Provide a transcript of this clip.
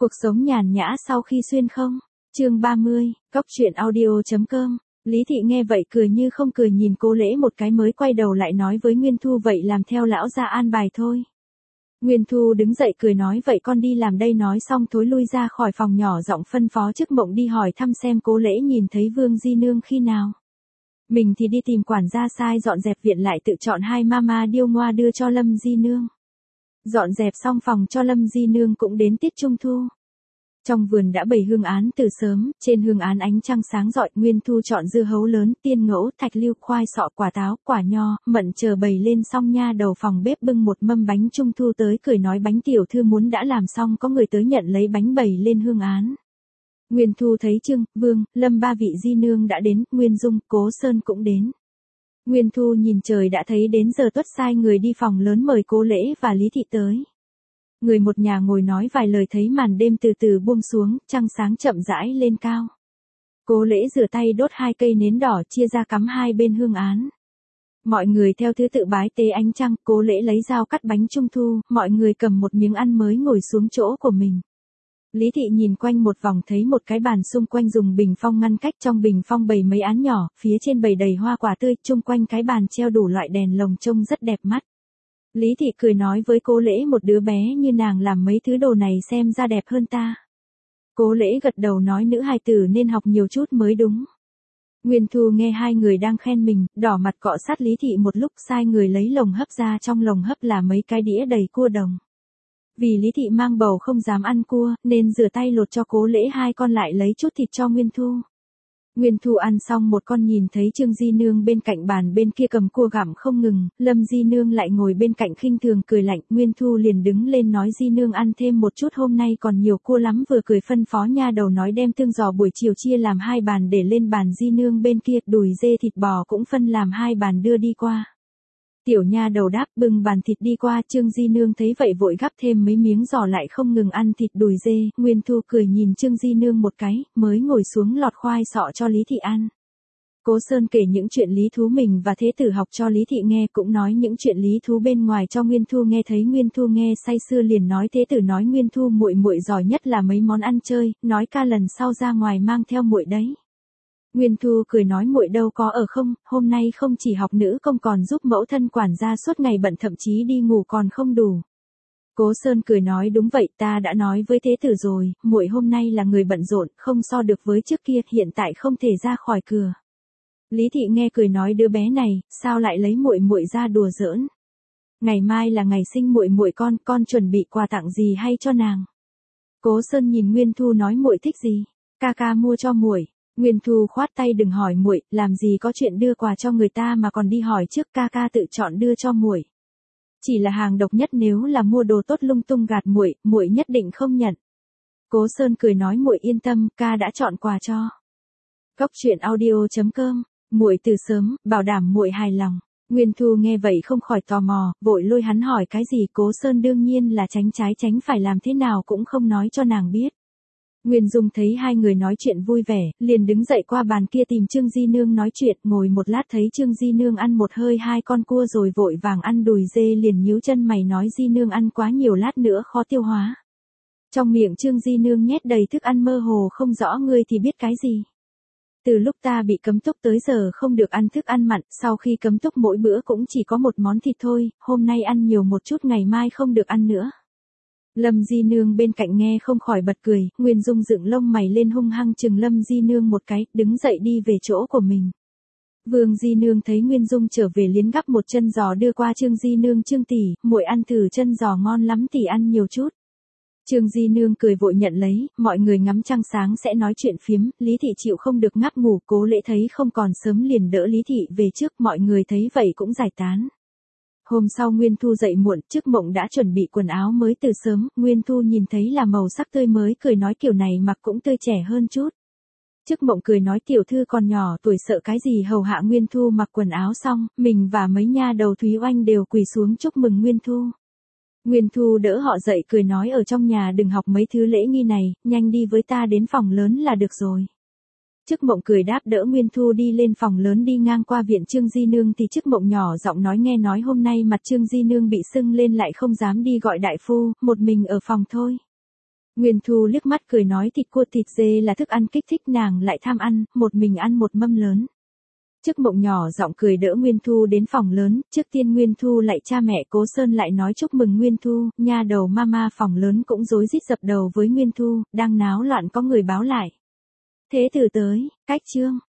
Cuộc sống nhàn nhã sau khi xuyên không? Chương 30, Cóc truyện audio.com. Lý Thị nghe vậy cười như không cười nhìn Cố Lễ một cái mới quay đầu lại nói với Nguyên Thu vậy làm theo lão gia an bài thôi. Nguyên Thu đứng dậy cười nói vậy con đi làm đây nói xong thối lui ra khỏi phòng nhỏ giọng phân phó Chức Mộng đi hỏi thăm xem Cố Lễ nhìn thấy Vương Di Nương khi nào. Mình thì đi tìm quản gia sai dọn dẹp viện lại tự chọn 2 mama điêu ngoa đưa cho Lâm Di Nương. Dọn dẹp xong phòng cho Lâm Di Nương cũng đến tiết trung thu. Trong vườn đã bày hương án từ sớm, trên hương án ánh trăng sáng rọi, Nguyên Thu chọn dưa hấu lớn, tiên ngỗ, thạch lưu, khoai sọ, quả táo, quả nho, mận chờ bày lên xong nha đầu phòng bếp bưng một mâm bánh trung thu tới cười nói bánh tiểu thư muốn đã làm xong có người tới nhận lấy bánh bày lên hương án. Nguyên Thu thấy Trương, Vương, Lâm 3 vị Di Nương đã đến, Nguyên Dung, Cố Sơn cũng đến. Nguyên Thu nhìn trời đã thấy đến giờ tuất sai người đi phòng lớn mời Cố Lễ và Lý Thị tới. Người một nhà ngồi nói vài lời thấy màn đêm từ từ buông xuống, trăng sáng chậm rãi lên cao. Cố Lễ rửa tay đốt 2 cây nến đỏ chia ra cắm 2 bên hương án. Mọi người theo thứ tự bái tế ánh trăng, Cố Lễ lấy dao cắt bánh trung thu, mọi người cầm một miếng ăn mới ngồi xuống chỗ của mình. Lý Thị nhìn quanh một vòng thấy một cái bàn xung quanh dùng bình phong ngăn cách, trong bình phong bày mấy án nhỏ, phía trên bày đầy hoa quả tươi, chung quanh cái bàn treo đủ loại đèn lồng trông rất đẹp mắt. Lý Thị cười nói với Cố Lễ một đứa bé như nàng làm mấy thứ đồ này xem ra đẹp hơn ta. Cố Lễ gật đầu nói nữ hài tử nên học nhiều chút mới đúng. Nguyên Thu nghe hai người đang khen mình, đỏ mặt cọ sát Lý Thị một lúc sai người lấy lồng hấp ra, trong lồng hấp là mấy cái đĩa đầy cua đồng. Vì Lý Thị mang bầu không dám ăn cua, nên rửa tay lột cho Cố Lễ 2 con lại lấy chút thịt cho Nguyên Thu. Nguyên Thu ăn xong một con nhìn thấy Trương Di Nương bên cạnh bàn bên kia cầm cua gặm không ngừng, Lâm Di Nương lại ngồi bên cạnh khinh thường cười lạnh, Nguyên Thu liền đứng lên nói Di Nương ăn thêm một chút hôm nay còn nhiều cua lắm vừa cười phân phó nha đầu nói đem tương giò buổi chiều chia làm 2 bàn để lên bàn Di Nương bên kia, đùi dê thịt bò cũng phân làm 2 bàn đưa đi qua. Tiểu nha đầu đáp bưng bàn thịt đi qua, Trương Di Nương thấy vậy vội gắp thêm mấy miếng giò lại không ngừng ăn thịt đùi dê, Nguyên Thu cười nhìn Trương Di Nương một cái, mới ngồi xuống lọt khoai sọ cho Lý Thị ăn. Cố Sơn kể những chuyện lý thú mình và Thế Tử học cho Lý Thị nghe, cũng nói những chuyện lý thú bên ngoài cho Nguyên Thu nghe, thấy Nguyên Thu nghe say sưa liền nói Thế Tử nói Nguyên Thu muội muội giỏi nhất là mấy món ăn chơi, nói ca lần sau ra ngoài mang theo muội đấy. Nguyên Thu cười nói muội đâu có ở không, hôm nay không chỉ học nữ công còn giúp mẫu thân quản gia suốt ngày bận thậm chí đi ngủ còn không đủ. Cố Sơn cười nói đúng vậy, ta đã nói với Thế Tử rồi, muội hôm nay là người bận rộn, không so được với trước kia, hiện tại không thể ra khỏi cửa. Lý Thị nghe cười nói đứa bé này, sao lại lấy muội muội ra đùa giỡn? Ngày mai là ngày sinh muội muội con chuẩn bị quà tặng gì hay cho nàng? Cố Sơn nhìn Nguyên Thu nói muội thích gì, ca ca mua cho muội. Nguyên Thu khoát tay đừng hỏi muội, làm gì có chuyện đưa quà cho người ta mà còn đi hỏi trước, ca ca tự chọn đưa cho muội. Chỉ là hàng độc nhất, nếu là mua đồ tốt lung tung gạt muội, muội nhất định không nhận. Cố Sơn cười nói muội yên tâm, ca đã chọn quà cho. Cóc truyện audio.com, muội từ sớm, bảo đảm muội hài lòng. Nguyên Thu nghe vậy không khỏi tò mò, vội lôi hắn hỏi cái gì, Cố Sơn đương nhiên là tránh trái tránh phải làm thế nào cũng không nói cho nàng biết. Nguyên Dung thấy hai người nói chuyện vui vẻ, liền đứng dậy qua bàn kia tìm Trương Di Nương nói chuyện, ngồi một lát thấy Trương Di Nương ăn một hơi 2 con cua rồi vội vàng ăn đùi dê liền nhíu chân mày nói Di Nương ăn quá nhiều lát nữa khó tiêu hóa. Trong miệng Trương Di Nương nhét đầy thức ăn mơ hồ không rõ ngươi thì biết cái gì. Từ lúc ta bị cấm túc tới giờ không được ăn thức ăn mặn, sau khi cấm túc mỗi bữa cũng chỉ có một món thịt thôi, hôm nay ăn nhiều một chút ngày mai không được ăn nữa. Lâm Di Nương bên cạnh nghe không khỏi bật cười, Nguyên Dung dựng lông mày lên hung hăng chừng Lâm Di Nương một cái, đứng dậy đi về chỗ của mình. Vương Di Nương thấy Nguyên Dung trở về liền gắp một chân giò đưa qua Trương Di Nương, Trương tỷ, muội ăn thử chân giò ngon lắm tỷ ăn nhiều chút. Trương Di Nương cười vội nhận lấy, mọi người ngắm trăng sáng sẽ nói chuyện phiếm, Lý Thị chịu không được ngáp ngủ, Cố Lễ thấy không còn sớm liền đỡ Lý Thị về trước, mọi người thấy vậy cũng giải tán. Hôm sau Nguyên Thu dậy muộn, Chức Mộng đã chuẩn bị quần áo mới từ sớm, Nguyên Thu nhìn thấy là màu sắc tươi mới cười nói kiểu này mặc cũng tươi trẻ hơn chút. Chức Mộng cười nói tiểu thư còn nhỏ tuổi sợ cái gì hầu hạ Nguyên Thu mặc quần áo xong, mình và mấy nha đầu Thúy Oanh đều quỳ xuống chúc mừng Nguyên Thu. Nguyên Thu đỡ họ dậy cười nói ở trong nhà đừng học mấy thứ lễ nghi này, nhanh đi với ta đến phòng lớn là được rồi. Chức Mộng cười đáp đỡ Nguyên Thu đi lên phòng lớn, đi ngang qua viện Trương Di Nương thì Chức Mộng nhỏ giọng nói nghe nói hôm nay mặt Trương Di Nương bị sưng lên lại không dám đi gọi đại phu, một mình ở phòng thôi. Nguyên Thu liếc mắt cười nói thịt cua thịt dê là thức ăn kích thích nàng lại tham ăn, một mình ăn một mâm lớn. Trước Mộng nhỏ giọng cười đỡ Nguyên Thu đến phòng lớn, trước tiên Nguyên Thu lại cha mẹ Cố Sơn lại nói chúc mừng Nguyên Thu, nha đầu mama phòng lớn cũng rối rít dập đầu với Nguyên Thu, đang náo loạn có người báo lại. Thế từ tới, cách chương.